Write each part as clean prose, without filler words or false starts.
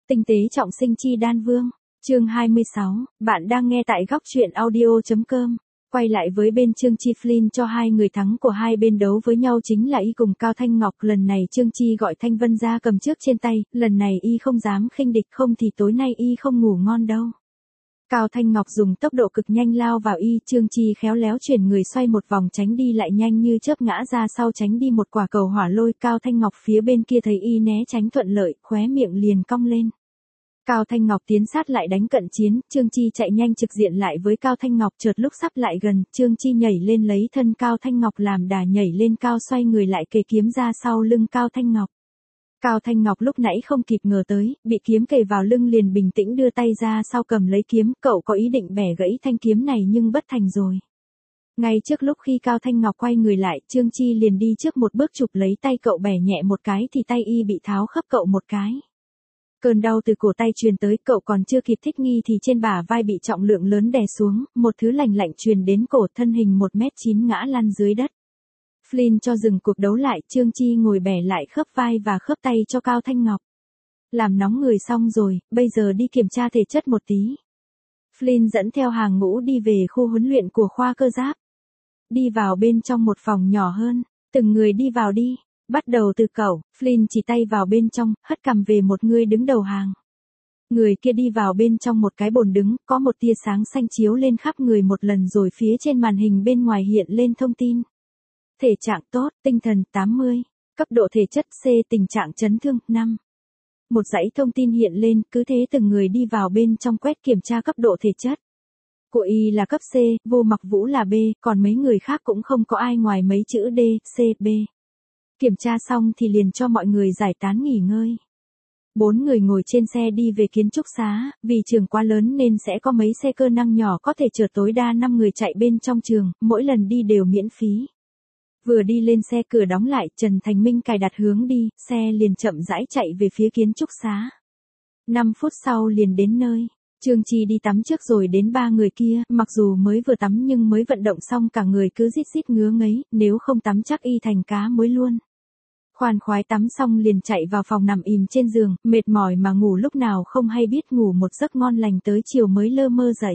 Tinh tế trọng sinh chi đan vương. Chương 26, bạn đang nghe tại góc truyện audio.com. Quay lại với bên Trương Chi Flynn cho hai người thắng của hai bên đấu với nhau chính là y cùng Cao Thanh Ngọc. Lần này Trương Chi gọi Thanh Vân ra cầm trước trên tay, lần này y không dám khinh địch, không thì tối nay y không ngủ ngon đâu. Cao Thanh Ngọc dùng tốc độ cực nhanh lao vào y, Trương Chi khéo léo chuyển người xoay một vòng tránh đi lại nhanh như chớp ngã ra sau tránh đi một quả cầu hỏa lôi. Cao Thanh Ngọc phía bên kia thấy y né tránh thuận lợi, khóe miệng liền cong lên. Cao Thanh Ngọc tiến sát lại đánh cận chiến, Trương Chi chạy nhanh trực diện lại với Cao Thanh Ngọc, chợt lúc sắp lại gần, Trương Chi nhảy lên lấy thân Cao Thanh Ngọc làm đà nhảy lên cao, xoay người lại kề kiếm ra sau lưng Cao Thanh Ngọc. Cao Thanh Ngọc lúc nãy không kịp ngờ tới, bị kiếm kề vào lưng liền bình tĩnh đưa tay ra sau cầm lấy kiếm, cậu có ý định bẻ gãy thanh kiếm này nhưng bất thành rồi. Ngay trước lúc khi Cao Thanh Ngọc quay người lại, Trương Chi liền đi trước một bước chụp lấy tay cậu, bẻ nhẹ một cái thì tay y bị tháo khớp cậu một cái. Cơn đau từ cổ tay truyền tới, cậu còn chưa kịp thích nghi thì trên bả vai bị trọng lượng lớn đè xuống, một thứ lạnh lạnh truyền đến cổ, thân hình 1m9 ngã lăn dưới đất. Flynn cho dừng cuộc đấu lại, Trương Chi ngồi bẻ lại khớp vai và khớp tay cho Cao Thanh Ngọc. Làm nóng người xong rồi, bây giờ đi kiểm tra thể chất một tí. Flynn dẫn theo hàng ngũ đi về khu huấn luyện của khoa cơ giáp. Đi vào bên trong một phòng nhỏ hơn, từng người đi vào đi. Bắt đầu từ cậu, Flynn chỉ tay vào bên trong, hất cằm về một người đứng đầu hàng. Người kia đi vào bên trong một cái bồn đứng, có một tia sáng xanh chiếu lên khắp người một lần rồi phía trên màn hình bên ngoài hiện lên thông tin. Thể trạng tốt, tinh thần 80, cấp độ thể chất C, tình trạng chấn thương 5. Một dãy thông tin hiện lên, cứ thế từng người đi vào bên trong quét kiểm tra cấp độ thể chất. Của y là cấp C, Vô Mặc Vũ là B, còn mấy người khác cũng không có ai ngoài mấy chữ D, C, B. Kiểm tra xong thì liền cho mọi người giải tán nghỉ ngơi. 4 người ngồi trên xe đi về kiến trúc xá, vì trường quá lớn nên sẽ có mấy xe cơ năng nhỏ có thể chở tối đa 5 người chạy bên trong trường, mỗi lần đi đều miễn phí. Vừa đi lên xe cửa đóng lại, Trần Thành Minh cài đặt hướng đi, xe liền chậm rãi chạy về phía kiến trúc xá. 5 phút sau liền đến nơi. Trương Chi đi tắm trước rồi đến 3 người kia, mặc dù mới vừa tắm nhưng mới vận động xong cả người cứ rít rít ngứa ngấy, nếu không tắm chắc y thành cá muối luôn. Khoan khoái tắm xong liền chạy vào phòng nằm ìm trên giường, mệt mỏi mà ngủ lúc nào không hay biết, ngủ một giấc ngon lành tới chiều mới lơ mơ dậy.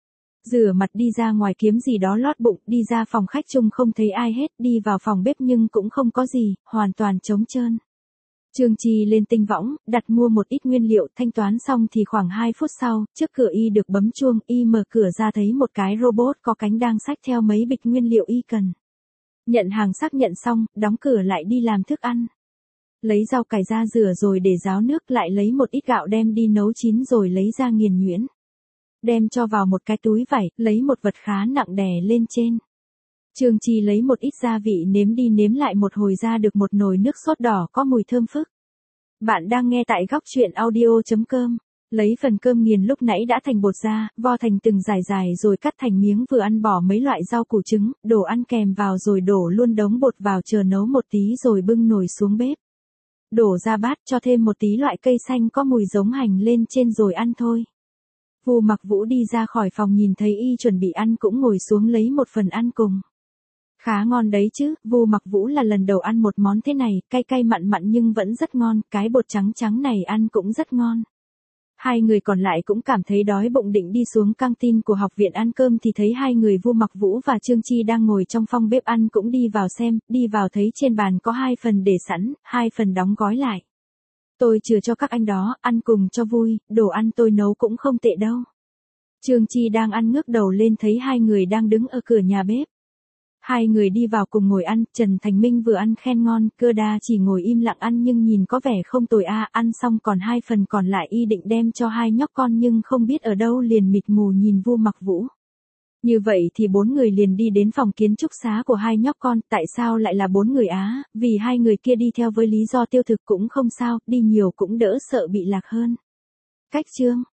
Rửa mặt đi ra ngoài kiếm gì đó lót bụng, đi ra phòng khách chung không thấy ai hết, đi vào phòng bếp nhưng cũng không có gì, hoàn toàn trống trơn. Trương Chi lên tinh võng, đặt mua một ít nguyên liệu, thanh toán xong thì khoảng 2 phút sau, trước cửa y được bấm chuông, y mở cửa ra thấy một cái robot có cánh đang xách theo mấy bịch nguyên liệu y cần. Nhận hàng xác nhận xong, đóng cửa lại đi làm thức ăn. Lấy rau cải ra rửa rồi để ráo nước, lại lấy một ít gạo đem đi nấu chín rồi lấy ra nghiền nhuyễn. Đem cho vào một cái túi vải, lấy một vật khá nặng đè lên trên. Trương Chi lấy một ít gia vị nếm đi nếm lại một hồi ra được một nồi nước sốt đỏ có mùi thơm phức. Bạn đang nghe tại góc truyện audio.com. Lấy phần cơm nghiền lúc nãy đã thành bột ra, vo thành từng dài dài rồi cắt thành miếng, vừa ăn bỏ mấy loại rau củ trứng, đồ ăn kèm vào rồi đổ luôn đống bột vào, chờ nấu một tí rồi bưng nồi xuống bếp. Đổ ra bát, cho thêm một tí loại cây xanh có mùi giống hành lên trên rồi ăn thôi. Vô Mặc Vũ đi ra khỏi phòng nhìn thấy y chuẩn bị ăn cũng ngồi xuống lấy một phần ăn cùng. Khá ngon đấy chứ, Vô Mặc Vũ là lần đầu ăn một món thế này, cay cay mặn mặn nhưng vẫn rất ngon, cái bột trắng trắng này ăn cũng rất ngon. Hai người còn lại cũng cảm thấy đói bụng, định đi xuống căng tin của học viện ăn cơm thì thấy hai người Vô Mặc Vũ và Trương Chi đang ngồi trong phòng bếp ăn, cũng đi vào xem, đi vào thấy trên bàn có 2 phần để sẵn, 2 phần đóng gói lại. Tôi chừa cho các anh đó, ăn cùng cho vui, đồ ăn tôi nấu cũng không tệ đâu. Trương Chi đang ăn ngước đầu lên thấy hai người đang đứng ở cửa nhà bếp. Hai người đi vào cùng ngồi ăn, Trần Thành Minh vừa ăn khen ngon, Cơ Đa chỉ ngồi im lặng ăn nhưng nhìn có vẻ không tồi a. Ăn xong còn 2 phần còn lại y định đem cho hai nhóc con nhưng không biết ở đâu liền mịt mù nhìn Vô Mặc Vũ. Như vậy thì 4 người liền đi đến phòng kiến trúc xá của hai nhóc con, tại sao lại là 4 người á, vì hai người kia đi theo với lý do tiêu thực cũng không sao, đi nhiều cũng đỡ sợ bị lạc hơn. Cách chương